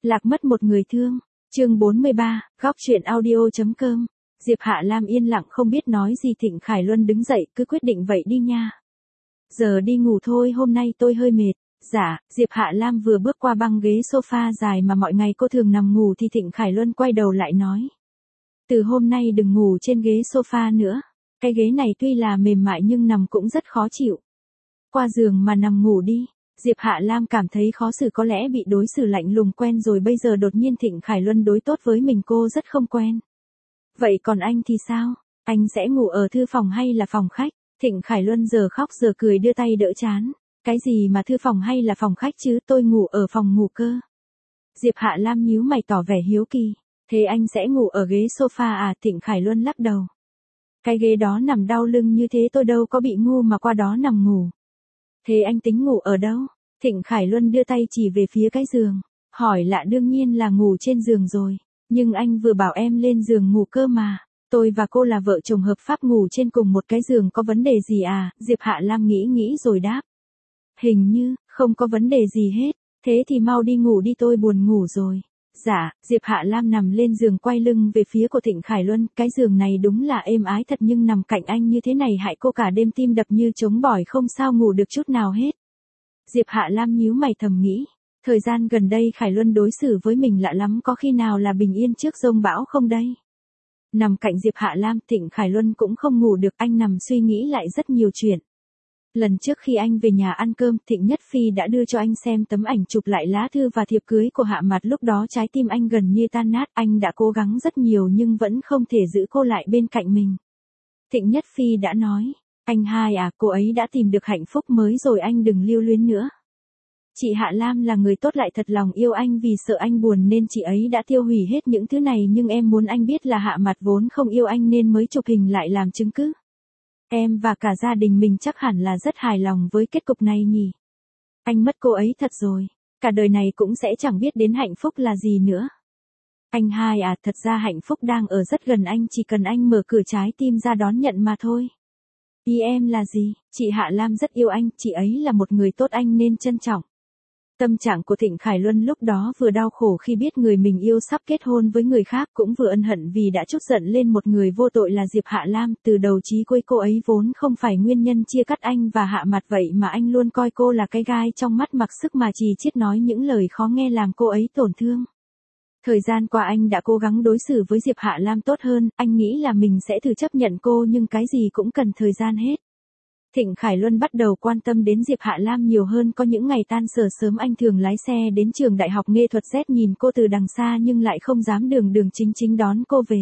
Lạc mất một người thương. Chương 43, góc truyện audio.com. Diệp Hạ Lam yên lặng không biết nói gì. Thịnh Khải Luân đứng dậy, cứ quyết định vậy đi nha. Giờ đi ngủ thôi, hôm nay tôi hơi mệt. Dạ, Diệp Hạ Lam vừa bước qua băng ghế sofa dài mà mọi ngày cô thường nằm ngủ thì Thịnh Khải Luân quay đầu lại nói. Từ hôm nay đừng ngủ trên ghế sofa nữa. Cái ghế này tuy là mềm mại nhưng nằm cũng rất khó chịu. Qua giường mà nằm ngủ đi. Diệp Hạ Lam cảm thấy khó xử, có lẽ bị đối xử lạnh lùng quen rồi, bây giờ đột nhiên Thịnh Khải Luân đối tốt với mình cô rất không quen. Vậy còn anh thì sao? Anh sẽ ngủ ở thư phòng hay là phòng khách? Thịnh Khải Luân giờ khóc giờ cười đưa tay đỡ trán. Cái gì mà thư phòng hay là phòng khách chứ, tôi ngủ ở phòng ngủ cơ. Diệp Hạ Lam nhíu mày tỏ vẻ hiếu kỳ. Thế anh sẽ ngủ ở ghế sofa à? Thịnh Khải Luân lắc đầu. Cái ghế đó nằm đau lưng như thế, tôi đâu có bị ngu mà qua đó nằm ngủ. Thế anh tính ngủ ở đâu? Thịnh Khải Luân đưa tay chỉ về phía cái giường. Hỏi lạ, đương nhiên là ngủ trên giường rồi. Nhưng anh vừa bảo em lên giường ngủ cơ mà. Tôi và cô là vợ chồng hợp pháp, ngủ trên cùng một cái giường có vấn đề gì à? Diệp Hạ Lam nghĩ rồi đáp. Hình như, không có vấn đề gì hết. Thế thì mau đi ngủ đi, tôi buồn ngủ rồi. Dạ, Diệp Hạ Lam nằm lên giường quay lưng về phía của Thịnh Khải Luân. Cái giường này đúng là êm ái thật, nhưng nằm cạnh anh như thế này hại cô cả đêm tim đập như trống bỏi, không sao ngủ được chút nào hết. Diệp Hạ Lam nhíu mày thầm nghĩ. Thời gian gần đây Khải Luân đối xử với mình lạ lắm, có khi nào là bình yên trước giông bão không đây? Nằm cạnh Diệp Hạ Lam, Thịnh Khải Luân cũng không ngủ được, anh nằm suy nghĩ lại rất nhiều chuyện. Lần trước khi anh về nhà ăn cơm, Thịnh Nhất Phi đã đưa cho anh xem tấm ảnh chụp lại lá thư và thiệp cưới của Hạ Mạt, lúc đó trái tim anh gần như tan nát, anh đã cố gắng rất nhiều nhưng vẫn không thể giữ cô lại bên cạnh mình. Thịnh Nhất Phi đã nói, anh hai à, cô ấy đã tìm được hạnh phúc mới rồi, anh đừng lưu luyến nữa. Chị Hạ Lam là người tốt lại thật lòng yêu anh, vì sợ anh buồn nên chị ấy đã tiêu hủy hết những thứ này, nhưng em muốn anh biết là Hạ Mạt vốn không yêu anh nên mới chụp hình lại làm chứng cứ. Em và cả gia đình mình chắc hẳn là rất hài lòng với kết cục này nhỉ. Anh mất cô ấy thật rồi, cả đời này cũng sẽ chẳng biết đến hạnh phúc là gì nữa. Anh hai à, thật ra hạnh phúc đang ở rất gần anh, chỉ cần anh mở cửa trái tim ra đón nhận mà thôi. Ý em là gì? Chị Hạ Lam rất yêu anh, chị ấy là một người tốt, anh nên trân trọng. Tâm trạng của Thịnh Khải Luân lúc đó vừa đau khổ khi biết người mình yêu sắp kết hôn với người khác, cũng vừa ân hận vì đã trút giận lên một người vô tội là Diệp Hạ Lam. Từ đầu chí cuối cô ấy vốn không phải nguyên nhân chia cắt anh và Hạ Mạt, vậy mà anh luôn coi cô là cái gai trong mắt, mặc sức mà chỉ chiết nói những lời khó nghe làm cô ấy tổn thương. Thời gian qua anh đã cố gắng đối xử với Diệp Hạ Lam tốt hơn, anh nghĩ là mình sẽ thử chấp nhận cô, nhưng cái gì cũng cần thời gian hết. Thịnh Khải Luân bắt đầu quan tâm đến Diệp Hạ Lam nhiều hơn, có những ngày tan sở sớm anh thường lái xe đến trường Đại học Nghệ thuật Z, nhìn cô từ đằng xa nhưng lại không dám đường chính đón cô về.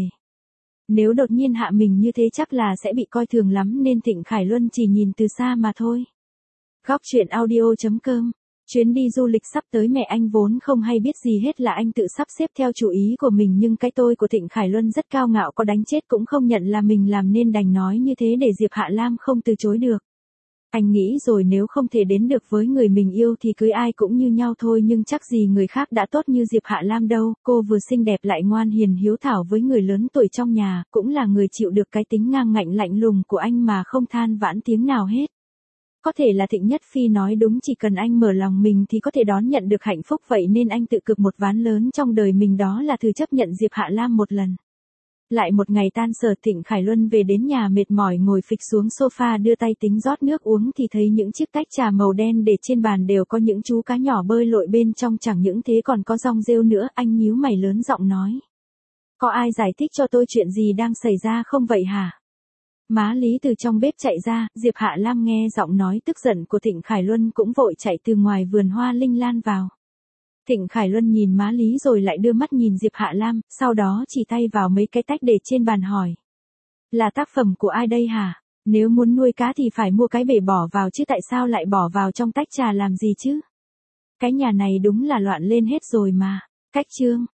Nếu đột nhiên hạ mình như thế chắc là sẽ bị coi thường lắm, nên Thịnh Khải Luân chỉ nhìn từ xa mà thôi. Góc truyện audio.com. Chuyến đi du lịch sắp tới, mẹ anh vốn không hay biết gì hết, là anh tự sắp xếp theo chủ ý của mình, nhưng cái tôi của Thịnh Khải Luân rất cao ngạo, có đánh chết cũng không nhận là mình làm, nên đành nói như thế để Diệp Hạ Lam không từ chối được. Anh nghĩ rồi, nếu không thể đến được với người mình yêu thì cưới ai cũng như nhau thôi, nhưng chắc gì người khác đã tốt như Diệp Hạ Lam đâu. Cô vừa xinh đẹp lại ngoan hiền hiếu thảo với người lớn tuổi trong nhà, cũng là người chịu được cái tính ngang ngạnh lạnh lùng của anh mà không than vãn tiếng nào hết. Có thể là Thịnh Nhất Phi nói đúng, chỉ cần anh mở lòng mình thì có thể đón nhận được hạnh phúc, vậy nên anh tự cược một ván lớn trong đời mình, đó là thử chấp nhận Diệp Hạ Lam một lần. Lại một ngày tan sở, Thịnh Khải Luân về đến nhà mệt mỏi ngồi phịch xuống sofa đưa tay tính rót nước uống thì thấy những chiếc tách trà màu đen để trên bàn đều có những chú cá nhỏ bơi lội bên trong, chẳng những thế còn có dong rêu nữa. Anh nhíu mày lớn giọng nói. Có ai giải thích cho tôi chuyện gì đang xảy ra không vậy hả? Má Lý từ trong bếp chạy ra, Diệp Hạ Lam nghe giọng nói tức giận của Thịnh Khải Luân cũng vội chạy từ ngoài vườn hoa linh lan vào. Thịnh Khải Luân nhìn má Lý rồi lại đưa mắt nhìn Diệp Hạ Lam, sau đó chỉ tay vào mấy cái tách để trên bàn hỏi. Là tác phẩm của ai đây hả? Nếu muốn nuôi cá thì phải mua cái bể bỏ vào chứ, tại sao lại bỏ vào trong tách trà làm gì chứ? Cái nhà này đúng là loạn lên hết rồi mà. Cách chương.